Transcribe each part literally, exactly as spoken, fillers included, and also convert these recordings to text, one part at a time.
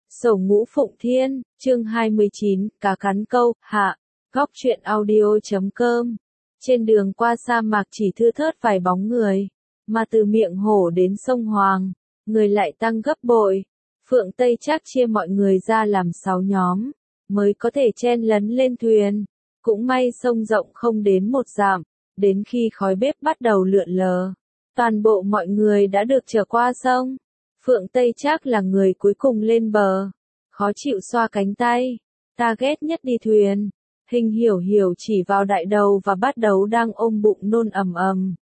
Sổ Ngũ Phụng Thiên, chương hai mươi chín, cá cắn câu, hạ, góc truyện audio chấm com. Trên đường qua sa mạc chỉ thưa thớt vài bóng người, mà từ miệng hổ đến sông Hoàng, người lại tăng gấp bội. Phượng Tây Trác chia mọi người ra làm sáu nhóm, mới có thể chen lấn lên thuyền. Cũng may sông rộng không đến một dặm, đến khi khói bếp bắt đầu lượn lờ, toàn bộ mọi người đã được chở qua sông. Phượng Tây Trác là người cuối cùng lên bờ, khó chịu xoa cánh tay, ta ghét nhất đi thuyền. Hình Hiểu Hiểu chỉ vào đại đầu và bát đấu đang ôm bụng nôn ầm ầm.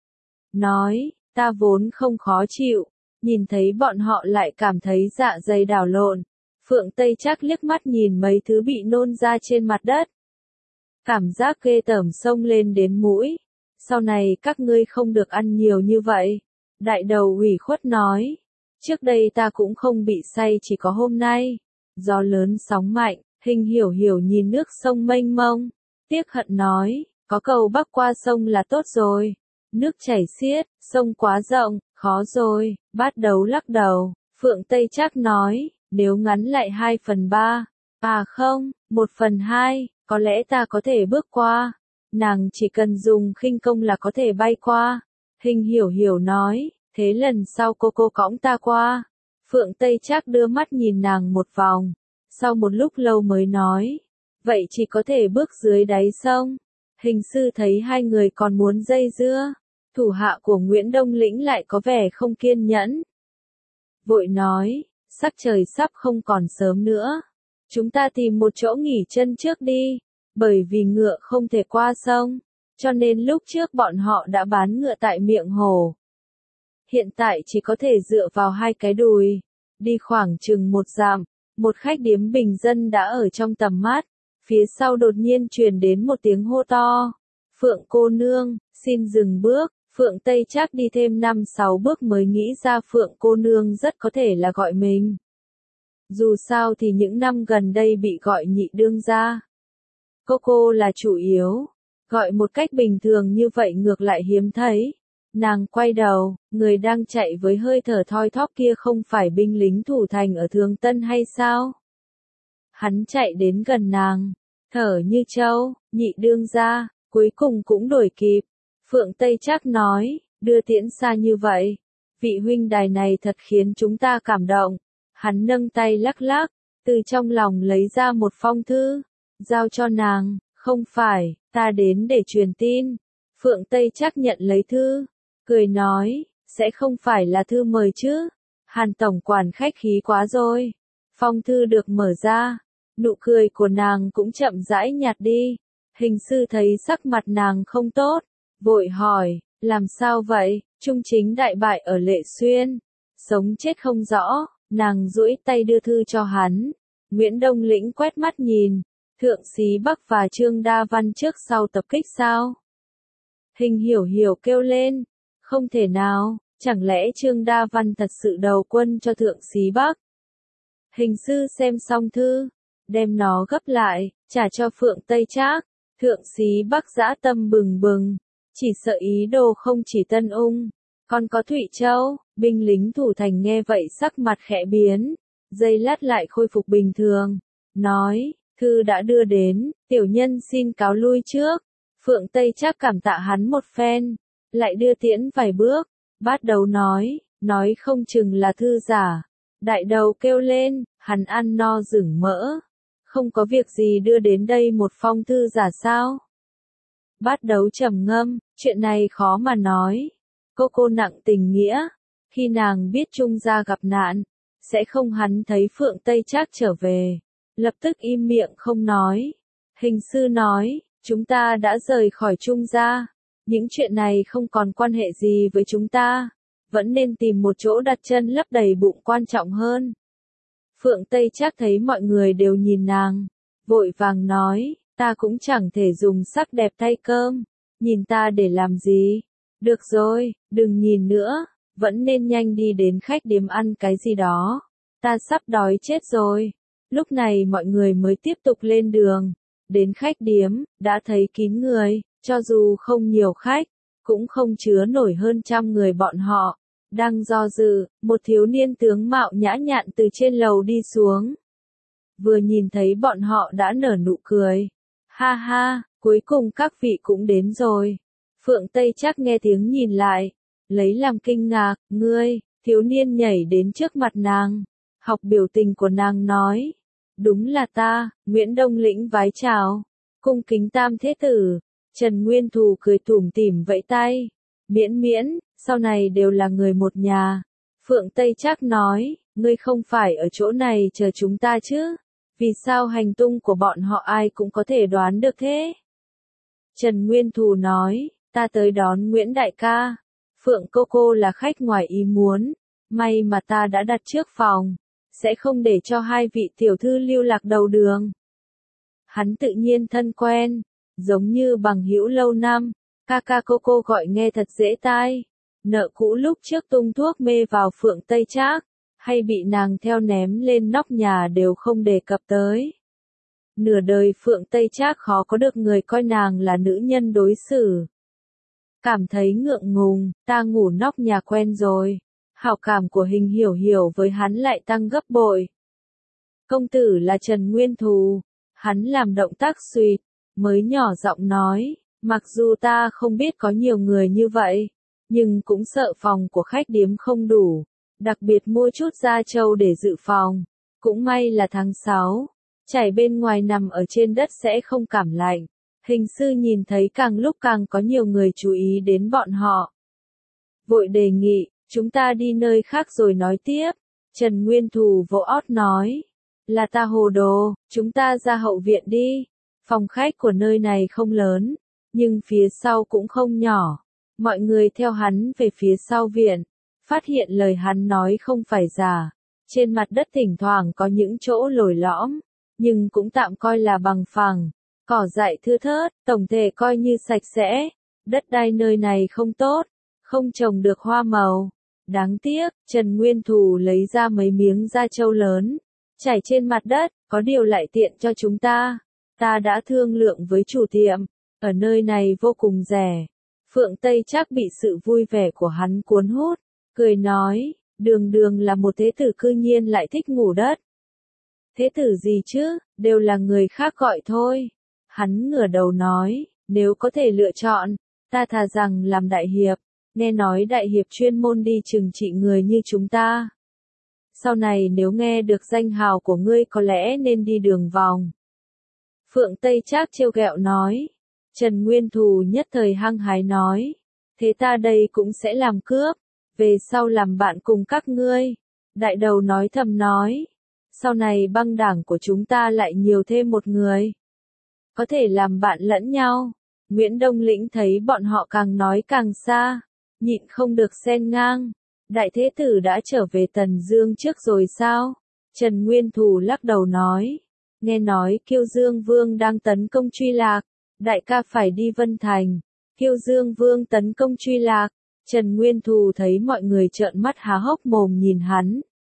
Nói, ta vốn không khó chịu, nhìn thấy bọn họ lại cảm thấy dạ dày đảo lộn. Phượng Tây Trác liếc mắt nhìn mấy thứ bị nôn ra trên mặt đất. Cảm giác ghê tởm xông lên đến mũi. Sau này các ngươi không được ăn nhiều như vậy. Đại đầu ủy khuất nói. Trước đây ta cũng không bị say, chỉ có hôm nay. Gió lớn sóng mạnh, Hình Hiểu Hiểu nhìn nước sông mênh mông. Tiếc hận nói, có cầu bắc qua sông là tốt rồi. Nước chảy xiết, sông quá rộng, khó rồi. Bát đấu lắc đầu. Phượng Tây Trác nói, nếu ngắn lại hai phần ba. À không, một phần hai, có lẽ ta có thể bước qua. Nàng chỉ cần dùng khinh công là có thể bay qua. Hình Hiểu Hiểu nói, thế lần sau cô cô cõng ta qua. Phượng Tây Trác đưa mắt nhìn nàng một vòng. Sau một lúc lâu mới nói, vậy chỉ có thể bước dưới đáy sông. Hình sư thấy hai người còn muốn dây dưa. Thủ hạ của Nguyễn Đông Lĩnh lại có vẻ không kiên nhẫn. Vội nói, sắc trời sắp không còn sớm nữa. Chúng ta tìm một chỗ nghỉ chân trước đi. Bởi vì ngựa không thể qua sông, cho nên lúc trước bọn họ đã bán ngựa tại miệng hồ. Hiện tại chỉ có thể dựa vào hai cái đùi. Đi khoảng chừng một dặm, một khách điếm bình dân đã ở trong tầm mắt. Phía sau đột nhiên truyền đến một tiếng hô to. Phượng cô nương, xin dừng bước. Phượng Tây Trác đi thêm năm sáu bước mới nghĩ ra Phượng cô nương rất có thể là gọi mình. Dù sao thì những năm gần đây bị gọi nhị đương gia. Cô cô là chủ yếu, gọi một cách bình thường như vậy ngược lại hiếm thấy. Nàng quay đầu, người đang chạy với hơi thở thoi thóp kia không phải binh lính thủ thành ở Thường Tân hay sao? Hắn chạy đến gần nàng, thở như trâu, nhị đương gia, cuối cùng cũng đuổi kịp. Phượng Tây Trác nói, đưa tiễn xa như vậy, vị huynh đài này thật khiến chúng ta cảm động. Hắn nâng tay lắc lắc, từ trong lòng lấy ra một phong thư. Giao cho nàng, không phải, ta đến để truyền tin. Phượng Tây Trác nhận lấy thư, cười nói, sẽ không phải là thư mời chứ. Hàn tổng quản khách khí quá rồi. Phong thư được mở ra, nụ cười của nàng cũng chậm rãi nhạt đi. Hình sư thấy sắc mặt nàng không tốt, vội hỏi, làm sao vậy? Trung chính đại bại ở Lệ Xuyên, sống chết không rõ. Nàng duỗi tay đưa thư cho hắn. Nguyễn Đông Lĩnh quét mắt nhìn. Thượng Xí Bắc và Trương Đa Văn trước sau tập kích sao? Hình Hiểu Hiểu kêu lên. Không thể nào, chẳng lẽ Trương Đa Văn thật sự đầu quân cho Thượng Xí Bắc? Hình sư xem xong thư, đem nó gấp lại, trả cho Phượng Tây Trác. Thượng Xí Bắc dã tâm bừng bừng, chỉ sợ ý đồ không chỉ Tân Ung, còn có Thụy Châu. Binh lính thủ thành nghe vậy sắc mặt khẽ biến, giây lát lại khôi phục bình thường, nói. Thư đã đưa đến, tiểu nhân xin cáo lui trước. Phượng Tây Trác cảm tạ hắn một phen, lại đưa tiễn vài bước. Bát đầu nói, nói không chừng là thư giả. Đại đầu kêu lên, hắn ăn no rửng mỡ. Không có việc gì đưa đến đây một phong thư giả sao? Bát đấu trầm ngâm, chuyện này khó mà nói. Cô cô nặng tình nghĩa. Khi nàng biết Trung gia gặp nạn, sẽ không hắn thấy Phượng Tây Trác trở về. Lập tức im miệng không nói. Hình sư nói, chúng ta đã rời khỏi Trung gia. Những chuyện này không còn quan hệ gì với chúng ta. Vẫn nên tìm một chỗ đặt chân lấp đầy bụng quan trọng hơn. Phượng Tây Trác thấy mọi người đều nhìn nàng. Vội vàng nói, ta cũng chẳng thể dùng sắc đẹp thay cơm. Nhìn ta để làm gì? Được rồi, đừng nhìn nữa. Vẫn nên nhanh đi đến khách điếm ăn cái gì đó. Ta sắp đói chết rồi. Lúc này mọi người mới tiếp tục lên đường. Đến khách điếm, đã thấy kín người, cho dù không nhiều khách, cũng không chứa nổi hơn trăm người bọn họ. Đang do dự, một thiếu niên tướng mạo nhã nhặn từ trên lầu đi xuống. Vừa nhìn thấy bọn họ đã nở nụ cười. Ha ha, cuối cùng các vị cũng đến rồi. Phượng Tây Trác nghe tiếng nhìn lại, lấy làm kinh ngạc, ngươi, thiếu niên nhảy đến trước mặt nàng. Học biểu tình của nàng nói, đúng là ta, Nguyễn Đông Lĩnh vái chào, cung kính tam thế tử. Trần Nguyên Thù cười tủm tỉm vẫy tay, miễn miễn, sau này đều là người một nhà. Phượng Tây Trác nói, ngươi không phải ở chỗ này chờ chúng ta chứ, vì sao hành tung của bọn họ ai cũng có thể đoán được thế? Trần Nguyên Thù nói, ta tới đón Nguyễn Đại ca, Phượng cô cô là khách ngoài ý muốn, may mà ta đã đặt trước phòng, sẽ không để cho hai vị tiểu thư lưu lạc đầu đường. Hắn tự nhiên thân quen, giống như bằng hữu lâu năm, ca ca cô cô gọi nghe thật dễ tai. Nợ cũ lúc trước tung thuốc mê vào Phượng Tây Trác, hay bị nàng theo ném lên nóc nhà đều không đề cập tới. Nửa đời Phượng Tây Trác khó có được người coi nàng là nữ nhân đối xử. Cảm thấy ngượng ngùng, ta ngủ nóc nhà quen rồi. Hảo cảm của Hình Hiểu Hiểu với hắn lại tăng gấp bội. Công tử là Trần Nguyên Thù, hắn làm động tác suýt, mới nhỏ giọng nói, mặc dù ta không biết có nhiều người như vậy, nhưng cũng sợ phòng của khách điếm không đủ, đặc biệt mua chút da trâu để dự phòng. Cũng may là tháng sáu, trải bên ngoài nằm ở trên đất sẽ không cảm lạnh. Hình sư nhìn thấy càng lúc càng có nhiều người chú ý đến bọn họ. Vội đề nghị, chúng ta đi nơi khác rồi nói tiếp. Trần Nguyên Thù vỗ ót nói, là ta hồ đồ, chúng ta ra hậu viện đi. Phòng khách của nơi này không lớn, nhưng phía sau cũng không nhỏ. Mọi người theo hắn về phía sau viện, phát hiện lời hắn nói không phải giả. Trên mặt đất thỉnh thoảng có những chỗ lồi lõm, nhưng cũng tạm coi là bằng phẳng. Cỏ dại thưa thớt, tổng thể coi như sạch sẽ. Đất đai nơi này không tốt, không trồng được hoa màu. Đáng tiếc, Trần Nguyên Thù lấy ra mấy miếng da trâu lớn, trải trên mặt đất, có điều lại tiện cho chúng ta. Ta đã thương lượng với chủ tiệm, ở nơi này vô cùng rẻ. Phượng Tây Trác bị sự vui vẻ của hắn cuốn hút, cười nói, đường đường là một thế tử cư nhiên lại thích ngủ đất. Thế tử gì chứ, đều là người khác gọi thôi. Hắn ngửa đầu nói, nếu có thể lựa chọn, ta thà rằng làm đại hiệp, nghe nói đại hiệp chuyên môn đi trừng trị người như chúng ta. Sau này nếu nghe được danh hào của ngươi có lẽ nên đi đường vòng. Phượng Tây Trác trêu ghẹo nói. Trần Nguyên Thù nhất thời hăng hái nói, thế ta đây cũng sẽ làm cướp, về sau làm bạn cùng các ngươi. Đại đầu nói thầm nói, sau này băng đảng của chúng ta lại nhiều thêm một người, có thể làm bạn lẫn nhau. Nguyễn Đông Lĩnh thấy bọn họ càng nói càng xa, nhịn không được xen ngang, đại thế tử đã trở về Tần Dương trước rồi sao? Trần Nguyên Thù lắc đầu nói, nghe nói Kiêu Dương Vương đang tấn công Truy Lạc, đại ca phải đi Vân Thành. Kiêu Dương Vương tấn công Truy Lạc. Trần Nguyên Thù thấy mọi người trợn mắt há hốc mồm nhìn hắn,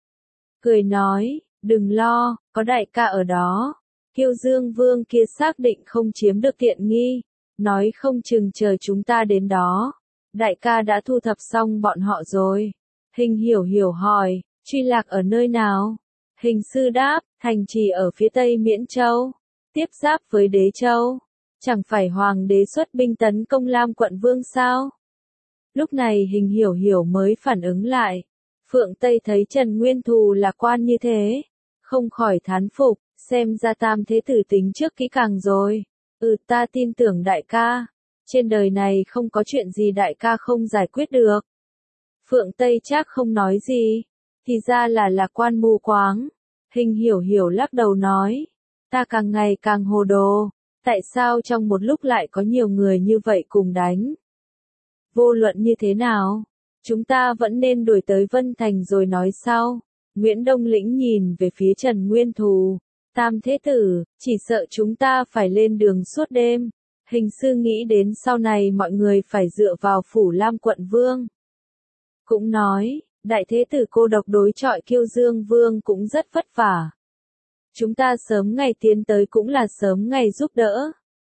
cười nói, đừng lo, có đại ca ở đó. Kiêu Dương Vương kia xác định không chiếm được tiện nghi, nói không chừng chờ chúng ta đến đó. Đại ca đã thu thập xong bọn họ rồi. Hình Hiểu Hiểu hỏi, Truy Lạc ở nơi nào? Hình sư đáp, thành trì ở phía tây Miễn Châu, tiếp giáp với Đế Châu. Chẳng phải hoàng đế xuất binh tấn công Lam quận vương sao? Lúc này Hình Hiểu Hiểu mới phản ứng lại. Phượng Tây thấy Trần Nguyên Thù là quan như thế, không khỏi thán phục, xem ra tam thế tử tính trước kỹ càng rồi. Ừ, ta tin tưởng đại ca. Trên đời này không có chuyện gì đại ca không giải quyết được. Phượng Tây Trác không nói gì, thì ra là là quan mù quáng. Hình Hiểu Hiểu lắc đầu nói, ta càng ngày càng hồ đồ. Tại sao trong một lúc lại có nhiều người như vậy cùng đánh? Vô luận như thế nào, chúng ta vẫn nên đuổi tới Vân Thành rồi nói sau. Nguyễn Đông Lĩnh nhìn về phía Trần Nguyên Thù. Tam thế tử, chỉ sợ chúng ta phải lên đường suốt đêm. Hình sư nghĩ đến sau này mọi người phải dựa vào phủ Lam quận vương. Cũng nói, đại thế tử cô độc đối chọi Kiêu Dương Vương cũng rất vất vả. Chúng ta sớm ngày tiến tới cũng là sớm ngày giúp đỡ.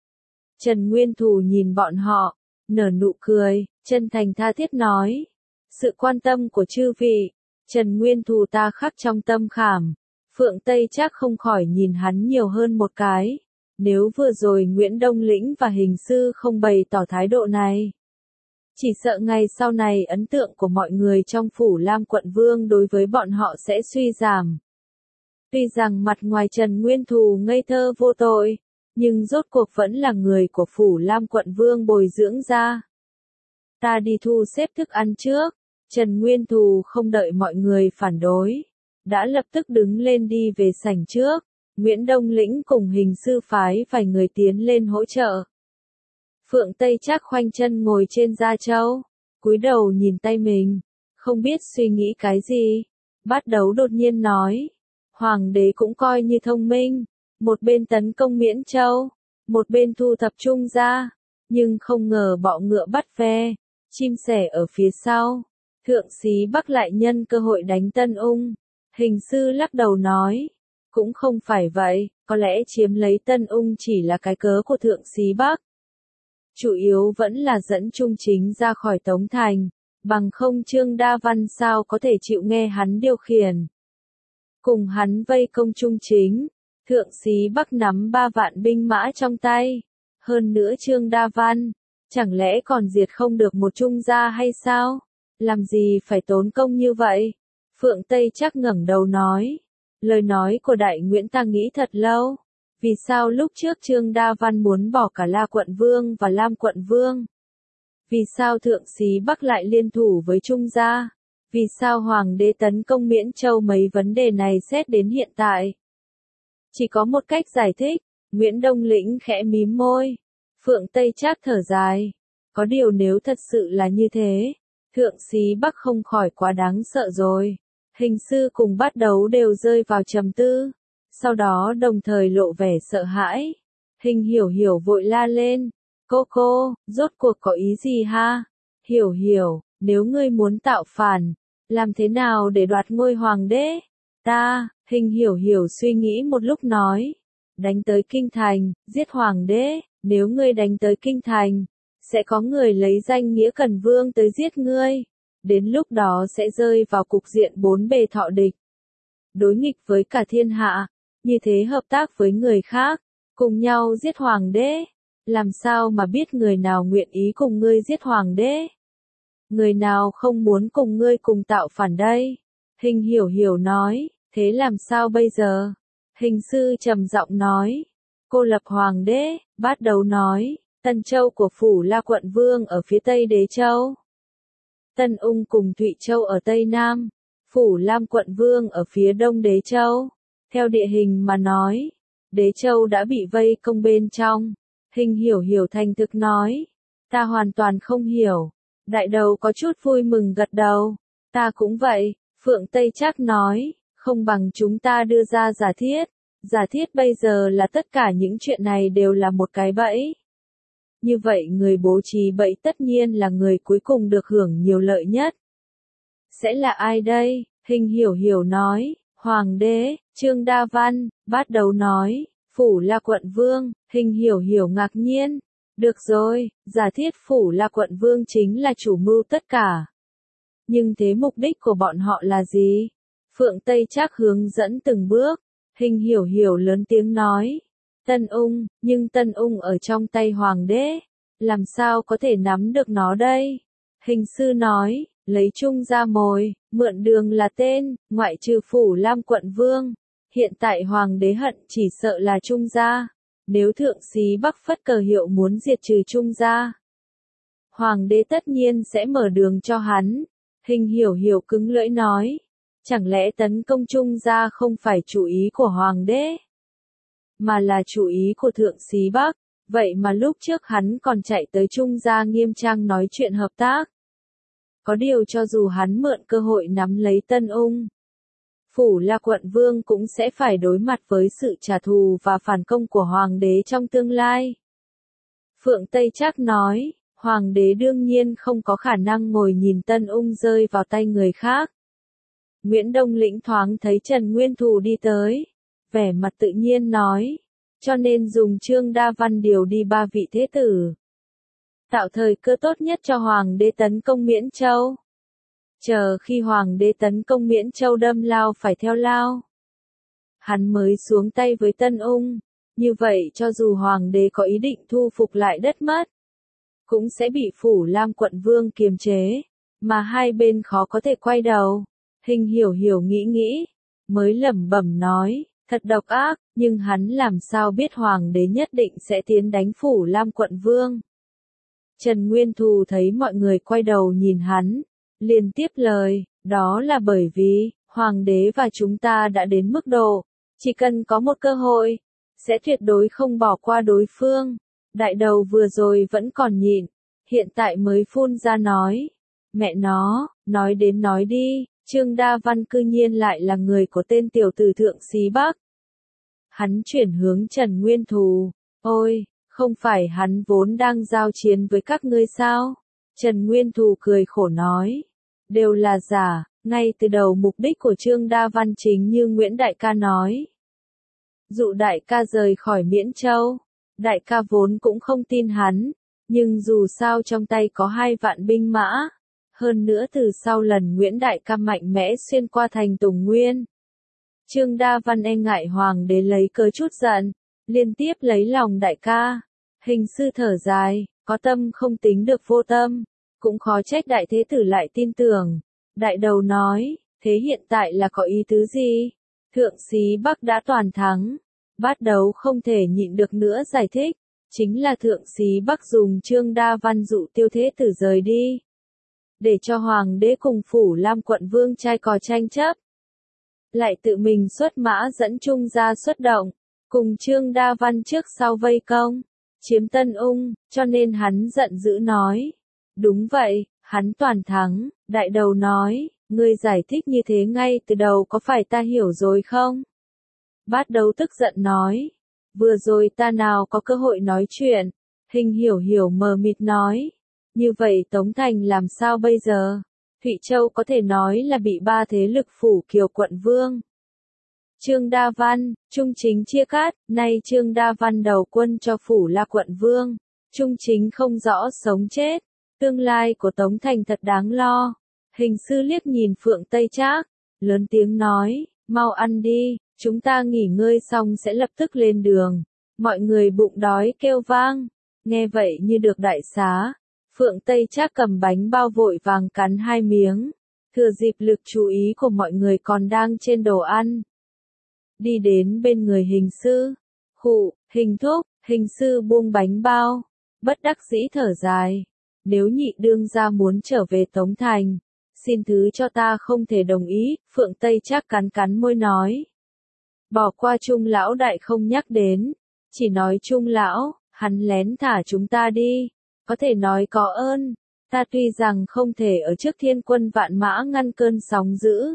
Trần Nguyên Thù nhìn bọn họ, nở nụ cười, chân thành tha thiết nói. Sự quan tâm của chư vị, Trần Nguyên Thù ta khắc trong tâm khảm. Phượng Tây Trác không khỏi nhìn hắn nhiều hơn một cái. Nếu vừa rồi Nguyễn Đông Lĩnh và Hình Sư không bày tỏ thái độ này, chỉ sợ ngày sau này ấn tượng của mọi người trong Phủ Lam quận Vương đối với bọn họ sẽ suy giảm. Tuy rằng mặt ngoài Trần Nguyên Thù ngây thơ vô tội, nhưng rốt cuộc vẫn là người của Phủ Lam quận Vương bồi dưỡng ra. Ta đi thu xếp thức ăn trước. Trần Nguyên Thù không đợi mọi người phản đối, đã lập tức đứng lên đi về sảnh trước. Nguyễn Đông Lĩnh cùng Hình Sư phái vài người tiến lên hỗ trợ. Phượng Tây Trác khoanh chân ngồi trên da trâu, cúi đầu nhìn tay mình, không biết suy nghĩ cái gì. Bát Đấu đột nhiên nói, Hoàng đế cũng coi như thông minh, một bên tấn công Miễn Châu, một bên thu thập Trung gia, nhưng không ngờ bọ ngựa bắt ve, chim sẻ ở phía sau. Thượng Xí Bắc lại nhân cơ hội đánh Tân Ung. Hình Sư lắc đầu nói, cũng không phải vậy, có lẽ chiếm lấy Tân Ung chỉ là cái cớ của Thượng Xí Bắc. Chủ yếu vẫn là dẫn Trung Chính ra khỏi Tống Thành, bằng không Trương Đa Văn sao có thể chịu nghe hắn điều khiển. Cùng hắn vây công Trung Chính, Thượng Xí Bắc nắm ba vạn binh mã trong tay, hơn nữa Trương Đa Văn, chẳng lẽ còn diệt không được một Trung gia hay sao? Làm gì phải tốn công như vậy? Phượng Tây Trác ngẩng đầu nói, lời nói của Đại Nguyễn ta nghĩ thật lâu. Vì sao lúc trước Trương Đa Văn muốn bỏ cả La quận Vương và Lam quận Vương? Vì sao Thượng Xí Bắc lại liên thủ với Trung gia? Vì sao Hoàng đế tấn công Miễn Châu? Mấy vấn đề này xét đến hiện tại, chỉ có một cách giải thích. Nguyễn Đông Lĩnh khẽ mím môi. Phượng Tây Trác thở dài. Có điều nếu thật sự là như thế, Thượng Xí Bắc không khỏi quá đáng sợ rồi. Hình Sư cùng Bát Đấu đều rơi vào trầm tư, sau đó đồng thời lộ vẻ sợ hãi. Hình Hiểu Hiểu vội la lên, cô cô, rốt cuộc có ý gì ha? Hiểu Hiểu, nếu ngươi muốn tạo phản, làm thế nào để đoạt ngôi hoàng đế? Ta, Hình Hiểu Hiểu suy nghĩ một lúc nói, đánh tới kinh thành, giết hoàng đế. Nếu ngươi đánh tới kinh thành, sẽ có người lấy danh nghĩa Cần Vương tới giết ngươi. Đến lúc đó sẽ rơi vào cục diện bốn bề thọ địch, đối nghịch với cả thiên hạ. Như thế hợp tác với người khác, cùng nhau giết hoàng đế. Làm sao mà biết người nào nguyện ý cùng ngươi giết hoàng đế? Người nào không muốn cùng ngươi cùng tạo phản đây? Hình Hiểu Hiểu nói, thế làm sao bây giờ? Hình Sư trầm giọng nói, cô lập hoàng đế. Bát Đấu nói, Tân Châu của Phủ La quận Vương ở phía tây Đế Châu, Tân Ung cùng Thụy Châu ở tây nam, Phủ Lam quận Vương ở phía đông Đế Châu. Theo địa hình mà nói, Đế Châu đã bị vây công bên trong. Hình Hiểu Hiểu thành thực nói, ta hoàn toàn không hiểu. Đại Đầu có chút vui mừng gật đầu, ta cũng vậy. Phượng Tây Trác nói, không bằng chúng ta đưa ra giả thiết. Giả thiết bây giờ là tất cả những chuyện này đều là một cái bẫy. Như vậy người bố trí bẫy tất nhiên là người cuối cùng được hưởng nhiều lợi nhất. Sẽ là ai đây? Hình Hiểu Hiểu nói, Hoàng đế. Trương Đa Văn. Bát Đấu nói, Phủ La quận Vương. Hình Hiểu Hiểu ngạc nhiên. Được rồi, giả thiết Phủ La quận Vương chính là chủ mưu tất cả. Nhưng thế mục đích của bọn họ là gì? Phượng Tây Trác hướng dẫn từng bước. Hình Hiểu Hiểu lớn tiếng nói, Tân Ung, nhưng Tân Ung ở trong tay hoàng đế, làm sao có thể nắm được nó đây? Hình Sư nói, lấy Trung ra mồi, mượn đường là tên, ngoại trừ Phủ Lam quận Vương. Hiện tại hoàng đế hận chỉ sợ là Trung gia. Nếu Thượng Xí Bắc phất cờ hiệu muốn diệt trừ Trung gia, hoàng đế tất nhiên sẽ mở đường cho hắn. Hình Hiểu Hiểu cứng lưỡi nói, chẳng lẽ tấn công Trung gia không phải chủ ý của hoàng đế, mà là chủ ý của Thượng Xí Bắc? Vậy mà lúc trước hắn còn chạy tới Trung gia nghiêm trang nói chuyện hợp tác. Có điều cho dù hắn mượn cơ hội nắm lấy Tân Ung, Phủ La quận Vương cũng sẽ phải đối mặt với sự trả thù và phản công của hoàng đế trong tương lai. Phượng Tây Trác nói, hoàng đế đương nhiên không có khả năng ngồi nhìn Tân Ung rơi vào tay người khác. Nguyễn Đông Lĩnh thoáng thấy Trần Nguyên Thù đi tới, vẻ mặt tự nhiên nói, cho nên dùng Trương Đa Văn điều đi ba vị thế tử, tạo thời cơ tốt nhất cho hoàng đế tấn công Miễn Châu. Chờ khi hoàng đế tấn công Miễn Châu đâm lao phải theo lao. Hắn mới xuống tay với Tân Ung, như vậy cho dù hoàng đế có ý định thu phục lại đất mất, cũng sẽ bị Phủ Lam quận vương kiềm chế, mà hai bên khó có thể quay đầu. Hình Hiểu Hiểu nghĩ nghĩ, mới lẩm bẩm nói, thật độc ác, nhưng hắn làm sao biết hoàng đế nhất định sẽ tiến đánh Phủ Lam quận vương. Trần Nguyên Thù thấy mọi người quay đầu nhìn hắn, liền tiếp lời, đó là bởi vì, hoàng đế và chúng ta đã đến mức độ, chỉ cần có một cơ hội, sẽ tuyệt đối không bỏ qua đối phương. Đại đầu vừa rồi vẫn còn nhịn, hiện tại mới phun ra nói, mẹ nó, nói đến nói đi, Trương Đa Văn cư nhiên lại là người của tên tiểu tử Thượng Xí Bắc. Hắn chuyển hướng Trần Nguyên Thù, ôi, không phải hắn vốn đang giao chiến với các ngươi sao? Trần Nguyên Thù cười khổ nói, đều là giả, ngay từ đầu mục đích của Trương Đa Văn chính như Nguyễn Đại ca nói. Dụ đại ca rời khỏi Miễn Châu, đại ca vốn cũng không tin hắn, nhưng dù sao trong tay có hai vạn binh mã, hơn nữa từ sau lần Nguyễn Đại ca mạnh mẽ xuyên qua thành Tùng Nguyên. Trương Đa Văn e ngại hoàng đế lấy cớ chút giận, liên tiếp lấy lòng đại ca. Hình sư thở dài, có tâm không tính được vô tâm, cũng khó trách đại thế tử lại tin tưởng. Đại đầu nói, thế hiện tại là có ý tứ gì? Thượng Xí Bắc đã toàn thắng, bát đấu không thể nhịn được nữa giải thích, chính là Thượng Xí Bắc dùng Trương Đa Văn dụ Tiêu Thế Tử rời đi, để cho hoàng đế cùng Phủ Lam quận vương trai cò tranh chấp. Lại tự mình xuất mã dẫn Trung ra xuất động, cùng Trương Đa Văn trước sau vây công, chiếm Tân Ung, cho nên hắn giận dữ nói. Đúng vậy, hắn toàn thắng. Đại đầu nói, ngươi giải thích như thế ngay từ đầu có phải ta hiểu rồi không? Bát đấu tức giận nói, vừa rồi ta nào có cơ hội nói chuyện. Hình Hiểu Hiểu mờ mịt nói, như vậy Tống Thành làm sao bây giờ? Thụy Châu có thể nói là bị ba thế lực phủ Kiều quận vương. Trương Đa Văn, Trung Chính chia cắt, nay Trương Đa Văn đầu quân cho Phủ La quận vương. Trung Chính không rõ sống chết, tương lai của Tống Thành thật đáng lo. Hình sư liếc nhìn Phượng Tây Trác, lớn tiếng nói, mau ăn đi, chúng ta nghỉ ngơi xong sẽ lập tức lên đường. Mọi người bụng đói kêu vang, nghe vậy như được đại xá. Phượng Tây Trác cầm bánh bao vội vàng cắn hai miếng, thừa dịp lực chú ý của mọi người còn đang trên đồ ăn. Đi đến bên người hình sư, khụ, hình thúc, hình sư buông bánh bao, bất đắc dĩ thở dài. Nếu nhị đương gia muốn trở về Tống Thành, xin thứ cho ta không thể đồng ý. Phượng Tây Trác cắn cắn môi nói. Bỏ qua Trung lão đại không nhắc đến, chỉ nói Trung lão, hắn lén thả chúng ta đi, có thể nói có ơn. Ta tuy rằng không thể ở trước thiên quân vạn mã ngăn cơn sóng dữ,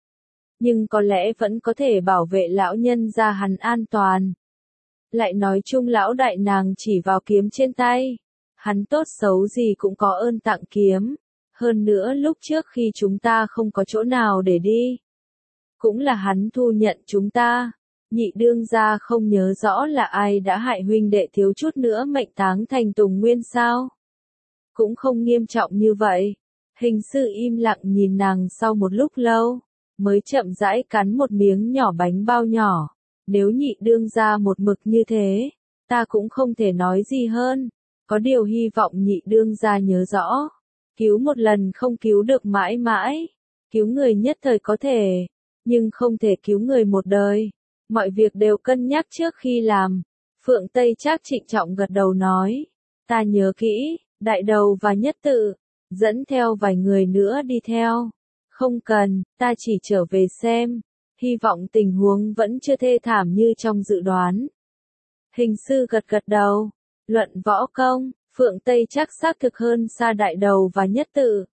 nhưng có lẽ vẫn có thể bảo vệ lão nhân gia hắn an toàn. Lại nói Trung lão đại nàng chỉ vào kiếm trên tay, hắn tốt xấu gì cũng có ơn tặng kiếm. Hơn nữa lúc trước khi chúng ta không có chỗ nào để đi, cũng là hắn thu nhận chúng ta. Nhị đương gia không nhớ rõ là ai đã hại huynh đệ thiếu chút nữa mệnh táng thành Tùng Nguyên sao? Cũng không nghiêm trọng như vậy. Hình sư im lặng nhìn nàng sau một lúc lâu, mới chậm rãi cắn một miếng nhỏ bánh bao nhỏ. Nếu nhị đương gia một mực như thế, ta cũng không thể nói gì hơn. Có điều hy vọng nhị đương gia nhớ rõ, cứu một lần không cứu được mãi mãi. Cứu người nhất thời có thể, nhưng không thể cứu người một đời. Mọi việc đều cân nhắc trước khi làm. Phượng Tây Trác trịnh trọng gật đầu nói, ta nhớ kỹ. Đại đầu và nhất tự, dẫn theo vài người nữa đi theo. Không cần, ta chỉ trở về xem. Hy vọng tình huống vẫn chưa thê thảm như trong dự đoán. Hình sư gật gật đầu. Luận võ công, Phượng Tây Trác xác thực hơn xa đại đầu và nhất tự.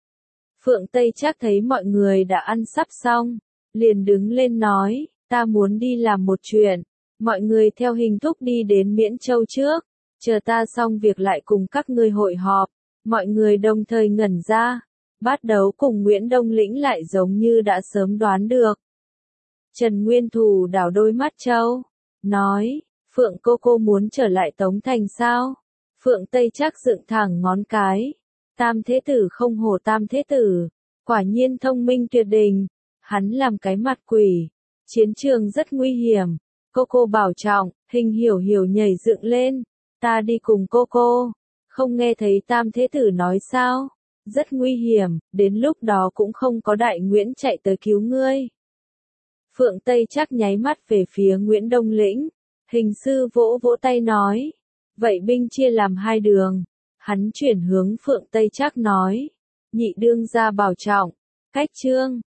Phượng Tây Trác thấy mọi người đã ăn sắp xong, liền đứng lên nói, ta muốn đi làm một chuyện. Mọi người theo hình thúc đi đến Miễn Châu trước, chờ ta xong việc lại cùng các ngươi hội họp. Mọi người đồng thời ngẩn ra, Bát Đấu cùng Nguyễn Đông Lĩnh lại giống như đã sớm đoán được. Trần Nguyên Thù đảo đôi mắt Châu, nói, Phượng cô cô muốn trở lại Tống Thành sao? Phượng Tây Trác dựng thẳng ngón cái, Tam Thế Tử không hổ Tam Thế Tử, Quả nhiên thông minh tuyệt đỉnh. Hắn làm cái mặt quỷ. Chiến trường rất nguy hiểm. Cô cô bảo trọng, Hình Hiểu Hiểu nhảy dựng lên. Ta đi cùng cô cô. Không nghe thấy Tam Thế Tử nói sao? Rất nguy hiểm, đến lúc đó cũng không có Đại Nguyễn chạy tới cứu ngươi. Phượng Tây Trác nháy mắt về phía Nguyễn Đông Lĩnh. Hình sư vỗ vỗ tay nói. Vậy binh chia làm hai đường. Hắn chuyển hướng Phượng Tây Trác nói. Nhị đương gia bảo trọng. Cách chương.